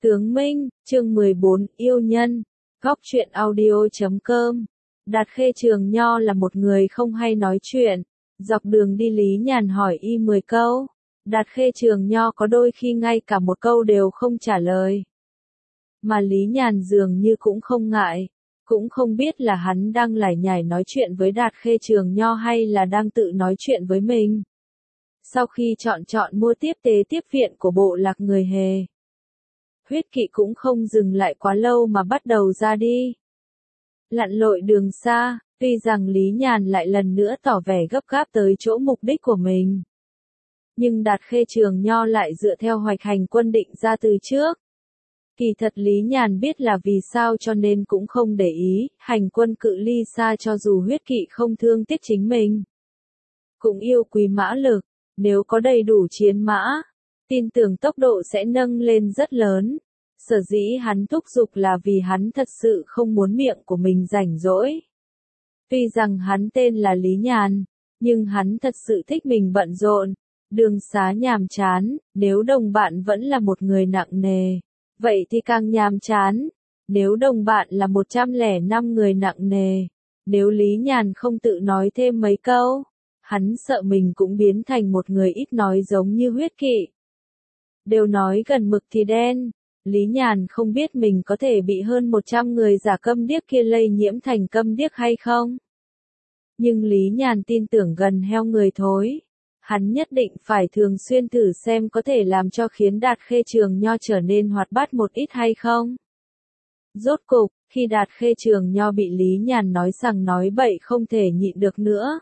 Tướng Minh, chương 14, yêu nhân. Góc truyện audio.com. Đạt Khê Trường Nho là một người không hay nói chuyện. Dọc đường đi Lý Nhàn hỏi y 10 câu. Đạt Khê Trường Nho có đôi khi ngay cả một câu đều không trả lời. Mà Lý Nhàn dường như cũng không ngại. Cũng không biết là hắn đang lải nhải nói chuyện với Đạt Khê Trường Nho hay là đang tự nói chuyện với mình. Sau khi chọn mua tiếp tế tiếp viện của bộ lạc người Hề, Huyết Kỵ cũng không dừng lại quá lâu mà bắt đầu ra đi. Lặn lội đường xa, tuy rằng Lý Nhàn lại lần nữa tỏ vẻ gấp gáp tới chỗ mục đích của mình. Nhưng Đạt Khê Trường Nho lại dựa theo hoạch hành quân định ra từ trước. Kỳ thật Lý Nhàn biết là vì sao cho nên cũng không để ý, hành quân cự ly xa cho dù Huyết Kỵ không thương tiếc chính mình. Cũng yêu quý mã lực, nếu có đầy đủ chiến mã, tin tưởng tốc độ sẽ nâng lên rất lớn. Sở dĩ hắn thúc giục là vì hắn thật sự không muốn miệng của mình rảnh rỗi. Tuy rằng hắn tên là Lý Nhàn, nhưng hắn thật sự thích mình bận rộn, đường xá nhàm chán, nếu đồng bạn vẫn là một người nặng nề, vậy thì càng nhàm chán. Nếu đồng bạn là 105 người nặng nề, nếu Lý Nhàn không tự nói thêm mấy câu, hắn sợ mình cũng biến thành một người ít nói giống như Huyết Kỵ. Đều nói gần mực thì đen, Lý Nhàn không biết mình có thể bị hơn 100 người giả câm điếc kia lây nhiễm thành câm điếc hay không. Nhưng Lý Nhàn tin tưởng gần heo người thối. Hắn nhất định phải thường xuyên thử xem có thể làm cho khiến Đạt Khê Trường Nho trở nên hoạt bát một ít hay không. Rốt cục, khi Đạt Khê Trường Nho bị Lý Nhàn nói rằng nói bậy không thể nhịn được nữa,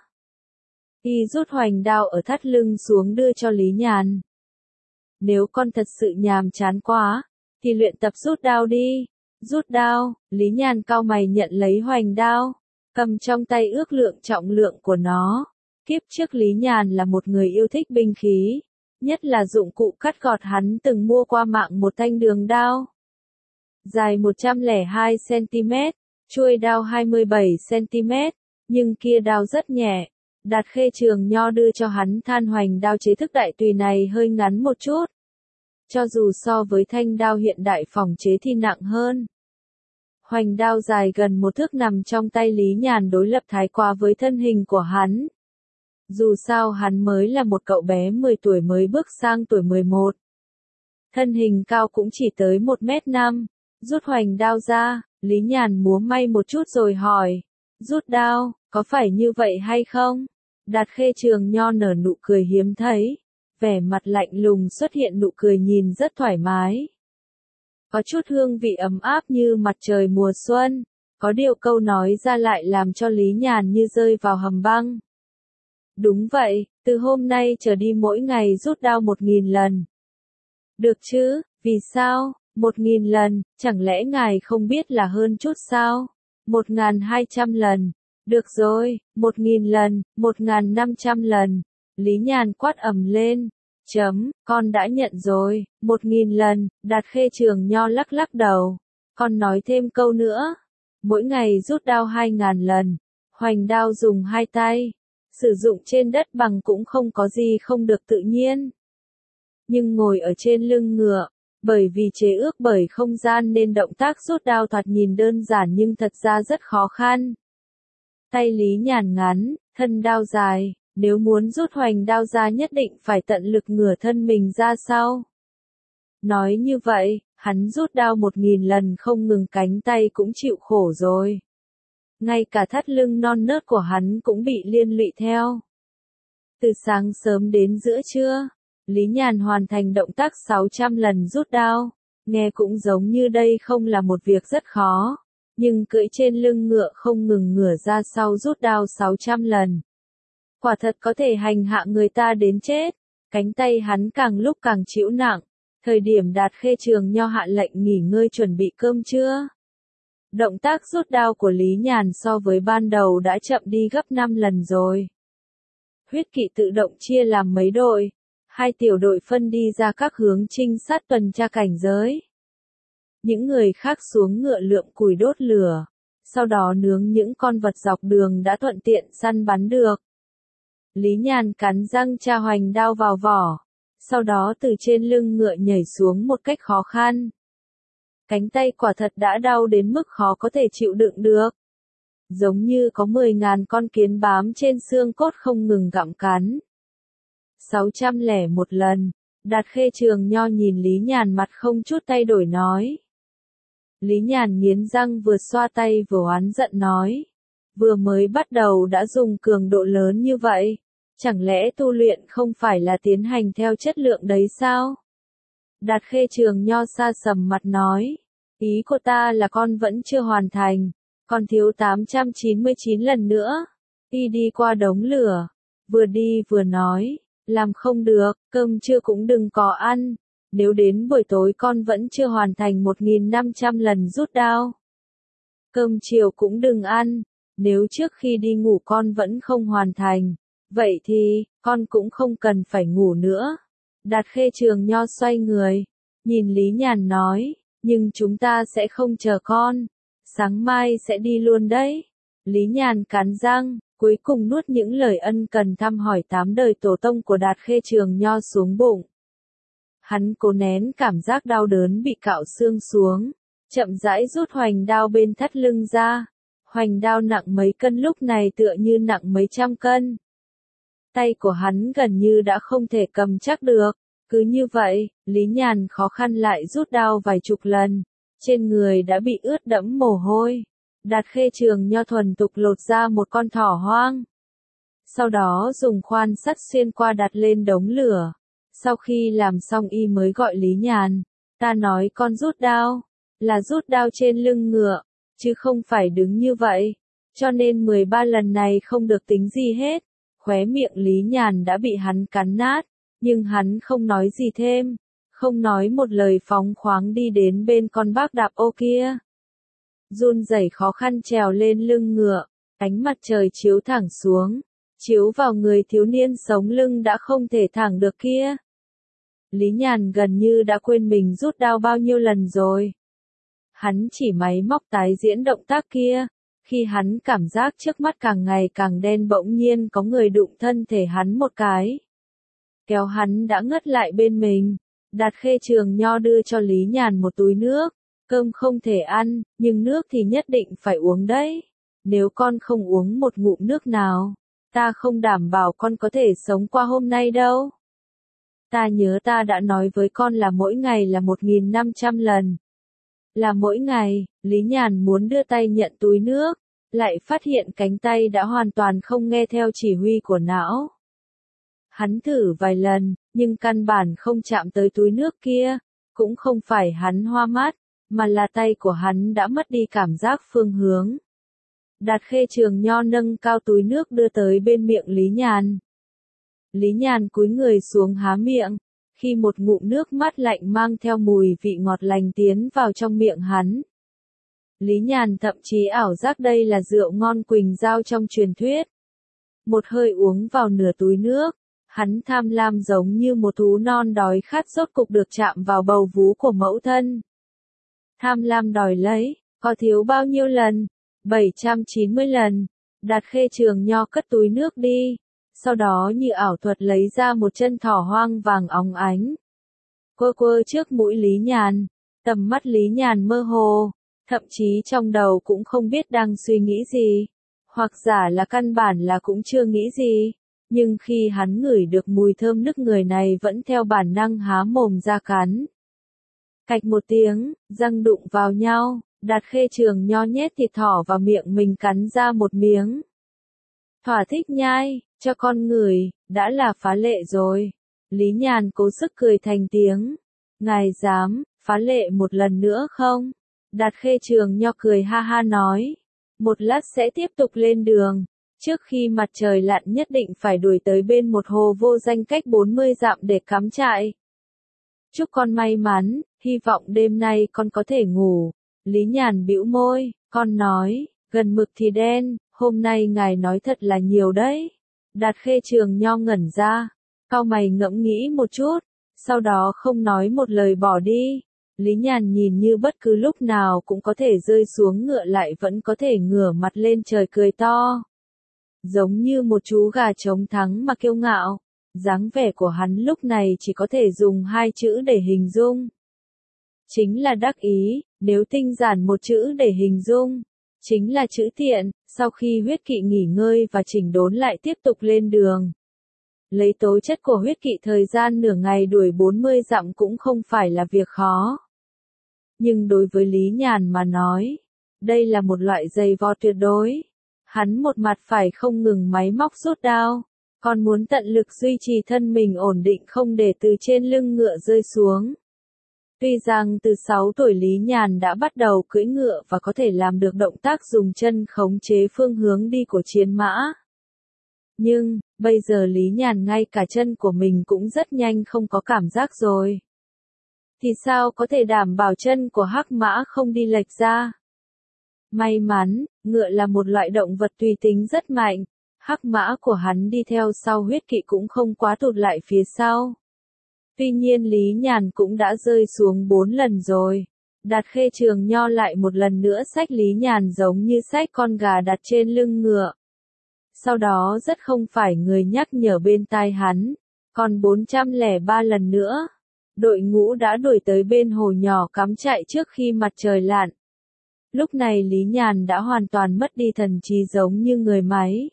y rút hoành đao ở thắt lưng xuống đưa cho Lý Nhàn. Nếu con thật sự nhàm chán quá, thì luyện tập rút đao đi. Rút đao, Lý Nhàn cau mày nhận lấy hoành đao, cầm trong tay ước lượng trọng lượng của nó. Kiếp trước Lý Nhàn là một người yêu thích binh khí, nhất là dụng cụ cắt gọt, hắn từng mua qua mạng một thanh đường đao. Dài 102 cm, chuôi đao 27 cm, nhưng kia đao rất nhẹ. Đạt Khê Trường Nho đưa cho hắn than hoành đao chế thức đại tùy này hơi ngắn một chút. Cho dù so với thanh đao hiện đại phòng chế thì nặng hơn. Hoành đao dài gần 1 thước nằm trong tay Lý Nhàn đối lập thái quá với thân hình của hắn. Dù sao hắn mới là một cậu bé 10 tuổi mới bước sang tuổi 11. Thân hình cao cũng chỉ tới 1m5. Rút hoành đao ra, Lý Nhàn múa may một chút rồi hỏi. Rút đao, có phải như vậy hay không? Đạt Khê Trường Nho nở nụ cười hiếm thấy. Vẻ mặt lạnh lùng xuất hiện nụ cười nhìn rất thoải mái. Có chút hương vị ấm áp như mặt trời mùa xuân. Có điều câu nói ra lại làm cho Lý Nhàn như rơi vào hầm băng. Đúng vậy, từ hôm nay trở đi mỗi ngày rút đao 1000 lần. Được chứ, vì sao? 1000 lần, chẳng lẽ ngài không biết là hơn chút sao? 1200 lần. Được rồi, 1000 lần, 1500 lần. Lý Nhàn quát ầm lên. Con đã nhận rồi, 1000 lần. Đạt Khê Trường Nho lắc lắc đầu. Con nói thêm câu nữa. Mỗi ngày rút đao 2000 lần. Hoành đao dùng 2 tay. Sử dụng trên đất bằng cũng không có gì không được tự nhiên. Nhưng ngồi ở trên lưng ngựa, bởi vì chế ước bởi không gian nên động tác rút đao thoạt nhìn đơn giản nhưng thật ra rất khó khăn. Tay Lý Nhàn ngắn, thân đao dài, nếu muốn rút hoành đao ra nhất định phải tận lực ngửa thân mình ra sau. Nói như vậy, hắn rút đao 1000 lần không ngừng cánh tay cũng chịu khổ rồi. Ngay cả thắt lưng non nớt của hắn cũng bị liên lụy theo. Từ sáng sớm đến giữa trưa, Lý Nhàn hoàn thành động tác 600 lần rút đao. Nghe cũng giống như đây không là một việc rất khó. Nhưng cưỡi trên lưng ngựa không ngừng ngửa ra sau rút đao 600 lần. Quả thật có thể hành hạ người ta đến chết. Cánh tay hắn càng lúc càng chịu nặng. Thời điểm Đạt Khê Trường Nho hạ lệnh nghỉ ngơi chuẩn bị cơm trưa. Động tác rút đao của Lý Nhàn so với ban đầu đã chậm đi gấp 5 lần rồi. Huyết Kỵ tự động chia làm mấy đội. 2 tiểu đội phân đi ra các hướng trinh sát tuần tra cảnh giới. Những người khác xuống ngựa lượm củi đốt lửa. Sau đó nướng những con vật dọc đường đã thuận tiện săn bắn được. Lý Nhàn cắn răng tra hoành đao vào vỏ. Sau đó từ trên lưng ngựa nhảy xuống một cách khó khăn. Cánh tay quả thật đã đau đến mức khó có thể chịu đựng được. Giống như có 10.000 con kiến bám trên xương cốt không ngừng gặm cắn. 601 lần, Đạt Khê Trường Nho nhìn Lý Nhàn mặt không chút thay đổi nói. Lý Nhàn nghiến răng vừa xoa tay vừa oán giận nói. Vừa mới bắt đầu đã dùng cường độ lớn như vậy, chẳng lẽ tu luyện không phải là tiến hành theo chất lượng đấy sao? Đạt Khê Trường Nho sa sầm mặt nói. Ý của ta là con vẫn chưa hoàn thành, còn thiếu 899 lần nữa. Y đi qua đống lửa, vừa đi vừa nói. Làm không được, cơm trưa cũng đừng có ăn. Nếu đến buổi tối con vẫn chưa hoàn thành 1.500 lần rút đao. Cơm chiều cũng đừng ăn. Nếu trước khi đi ngủ con vẫn không hoàn thành, vậy thì, con cũng không cần phải ngủ nữa. Đạt Khê Trường Nho xoay người, nhìn Lý Nhàn nói, nhưng chúng ta sẽ không chờ con. Sáng mai sẽ đi luôn đấy. Lý Nhàn cắn răng, cuối cùng nuốt những lời ân cần thăm hỏi 8 đời tổ tông của Đạt Khê Trường Nho xuống bụng. Hắn cố nén cảm giác đau đớn bị cạo xương xuống, chậm rãi rút hoành đao bên thắt lưng ra. Hoành đao nặng mấy cân lúc này tựa như nặng mấy trăm cân. Tay của hắn gần như đã không thể cầm chắc được. Cứ như vậy, Lý Nhàn khó khăn lại rút đao vài chục lần. Trên người đã bị ướt đẫm mồ hôi. Đạt Khê Trường Nho thuần tục lột ra một con thỏ hoang. Sau đó dùng khoan sắt xuyên qua đặt lên đống lửa. Sau khi làm xong y mới gọi Lý Nhàn. Ta nói con rút đao, là rút đao trên lưng ngựa, chứ không phải đứng như vậy. Cho nên 13 lần này không được tính gì hết. Khóe miệng Lý Nhàn đã bị hắn cắn nát, nhưng hắn không nói gì thêm. Không nói một lời phóng khoáng đi đến bên con bác đạp ô kia. Run rẩy khó khăn trèo lên lưng ngựa, ánh mặt trời chiếu thẳng xuống, chiếu vào người thiếu niên sống lưng đã không thể thẳng được kia. Lý Nhàn gần như đã quên mình rút đao bao nhiêu lần rồi. Hắn chỉ máy móc tái diễn động tác kia. Khi hắn cảm giác trước mắt càng ngày càng đen bỗng nhiên có người đụng thân thể hắn một cái. Kéo hắn đã ngất lại bên mình. Đạt Khê Trường Nho đưa cho Lý Nhàn một túi nước. Cơm không thể ăn, nhưng nước thì nhất định phải uống đấy. Nếu con không uống một ngụm nước nào, ta không đảm bảo con có thể sống qua hôm nay đâu. Ta nhớ ta đã nói với con là mỗi ngày là 1.500 lần. Là mỗi ngày, Lý Nhàn muốn đưa tay nhận túi nước, lại phát hiện cánh tay đã hoàn toàn không nghe theo chỉ huy của não. Hắn thử vài lần, nhưng căn bản không chạm tới túi nước kia, cũng không phải hắn hoa mắt, mà là tay của hắn đã mất đi cảm giác phương hướng. Đạt Khê Trường Nho nâng cao túi nước đưa tới bên miệng Lý Nhàn. Lý Nhàn cúi người xuống há miệng. Khi một ngụm nước mắt lạnh mang theo mùi vị ngọt lành tiến vào trong miệng hắn. Lý Nhàn thậm chí ảo giác đây là rượu ngon Quỳnh Giao trong truyền thuyết. Một hơi uống vào nửa túi nước, hắn tham lam giống như một thú non đói khát rốt cục được chạm vào bầu vú của mẫu thân. Tham lam đòi lấy, có thiếu bao nhiêu lần? 790 lần. Đạt Khê Trường Nho cất túi nước đi. Sau đó như ảo thuật lấy ra một chân thỏ hoang vàng óng ánh. Quơ quơ trước mũi Lý Nhàn, tầm mắt Lý Nhàn mơ hồ, thậm chí trong đầu cũng không biết đang suy nghĩ gì, hoặc giả là căn bản là cũng chưa nghĩ gì, nhưng khi hắn ngửi được mùi thơm nức người này vẫn theo bản năng há mồm ra cắn. Cạch một tiếng, răng đụng vào nhau, Đạt Khê Trường Nho nhét thịt thỏ vào miệng mình cắn ra một miếng. Thỏa thích nhai, cho con ngửi, đã là phá lệ rồi. Lý Nhàn cố sức cười thành tiếng. Ngài dám, phá lệ một lần nữa không? Đạt Khê Trường Nho cười ha ha nói. Một lát sẽ tiếp tục lên đường. Trước khi mặt trời lặn nhất định phải đuổi tới bên một hồ vô danh cách 40 dặm để cắm trại. Chúc con may mắn, hy vọng đêm nay con có thể ngủ. Lý Nhàn bĩu môi, con nói, gần mực thì đen, hôm nay ngài nói thật là nhiều đấy. Đạt Khê Trường Nho ngẩn ra, cau mày ngẫm nghĩ một chút, sau đó không nói một lời bỏ đi. Lý Nhàn nhìn như bất cứ lúc nào cũng có thể rơi xuống ngựa lại vẫn có thể ngửa mặt lên trời cười to. Giống như một chú gà trống thắng mà kiêu ngạo, dáng vẻ của hắn lúc này chỉ có thể dùng hai chữ để hình dung. Chính là đắc ý, Nếu tinh giản một chữ để hình dung, chính là chữ tiện. Sau khi huyết kỵ nghỉ ngơi và chỉnh đốn lại tiếp tục lên đường. Lấy tố chất của huyết kỵ thời gian nửa ngày đuổi 40 dặm cũng không phải là việc khó. Nhưng đối với Lý Nhàn mà nói, đây là một loại giày vò tuyệt đối. Hắn một mặt phải không ngừng máy móc rút đao, còn muốn tận lực duy trì thân mình ổn định không để từ trên lưng ngựa rơi xuống. Tuy rằng từ 6 tuổi Lý Nhàn đã bắt đầu cưỡi ngựa và có thể làm được động tác dùng chân khống chế phương hướng đi của chiến mã. Nhưng, bây giờ Lý Nhàn ngay cả chân của mình cũng rất nhanh không có cảm giác rồi. Thì sao có thể đảm bảo chân của hắc mã không đi lệch ra? May mắn, ngựa là một loại động vật tùy tính rất mạnh, hắc mã của hắn đi theo sau huyết kỵ cũng không quá tụt lại phía sau. Tuy nhiên Lý Nhàn cũng đã rơi xuống 4 lần rồi. Đạt Khê Trường Nho lại một lần nữa xách Lý Nhàn giống như xách con gà đặt trên lưng ngựa. Sau đó rất không phải người nhắc nhở bên tai hắn, còn 403 lần nữa. Đội ngũ đã đuổi tới bên hồ nhỏ cắm trại trước khi mặt trời lặn. Lúc này Lý Nhàn đã hoàn toàn mất đi thần trí giống như người máy.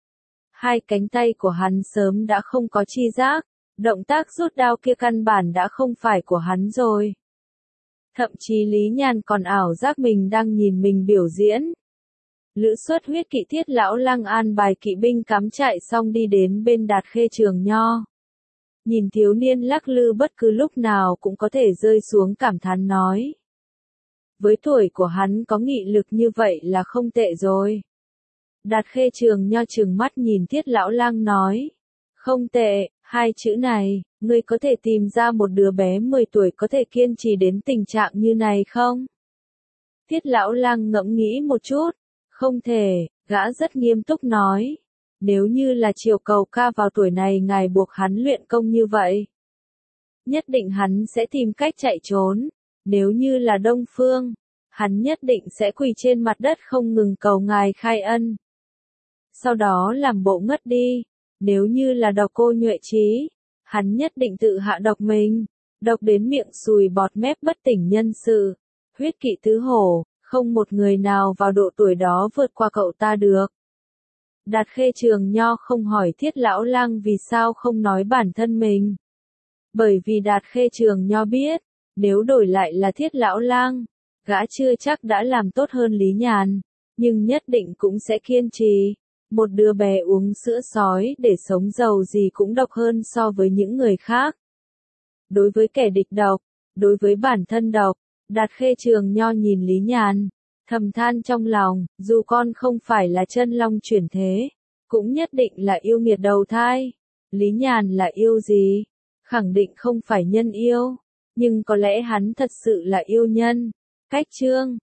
Hai cánh tay của hắn sớm đã không có chi giác, động tác rút đao kia căn bản đã không phải của hắn rồi. Thậm chí Lý Nhàn còn ảo giác mình đang nhìn mình biểu diễn. Lữ Xuất huyết kỵ Thiết Lão Lăng an bài kỵ binh cắm trại xong đi đến bên Đạt Khê Trường Nho. Nhìn thiếu niên lắc lư bất cứ lúc nào cũng có thể rơi xuống cảm thán nói. Với tuổi của hắn có nghị lực như vậy là không tệ rồi. Đạt Khê Trường Nho trừng mắt nhìn Thiết Lão Lăng nói. Không tệ, hai chữ này, ngươi có thể tìm ra một đứa bé 10 tuổi có thể kiên trì đến tình trạng như này không? Thiết Lão Lăng ngẫm nghĩ một chút. Không thể, gã rất nghiêm túc nói. Nếu như là Triều Cầu Ca vào tuổi này ngài buộc hắn luyện công như vậy, nhất định hắn sẽ tìm cách chạy trốn. Nếu như là Đông Phương, hắn nhất định sẽ quỳ trên mặt đất không ngừng cầu ngài khai ân. Sau đó làm bộ ngất đi. Nếu như là Độc Cô Nhuệ Chí, hắn nhất định tự hạ độc mình, độc đến miệng sùi bọt mép bất tỉnh nhân sự. Huyết kỵ tứ hổ, không một người nào vào độ tuổi đó vượt qua cậu ta được. Đạt Khê Trường Nho không hỏi Thiết Lão Lăng vì sao không nói bản thân mình. Bởi vì Đạt Khê Trường Nho biết, nếu đổi lại là Thiết Lão Lăng, gã chưa chắc đã làm tốt hơn Lý Nhàn, nhưng nhất định cũng sẽ kiên trì. Một đứa bé uống sữa sói để sống giàu gì cũng độc hơn so với những người khác. Đối với kẻ địch độc, đối với bản thân độc, Đạt Khê Trường Nho nhìn Lý Nhàn, thầm than trong lòng, dù con không phải là chân long chuyển thế, cũng nhất định là yêu nghiệt đầu thai. Lý Nhàn là yêu gì? Khẳng định không phải nhân yêu, nhưng có lẽ hắn thật sự là yêu nhân. Cách chương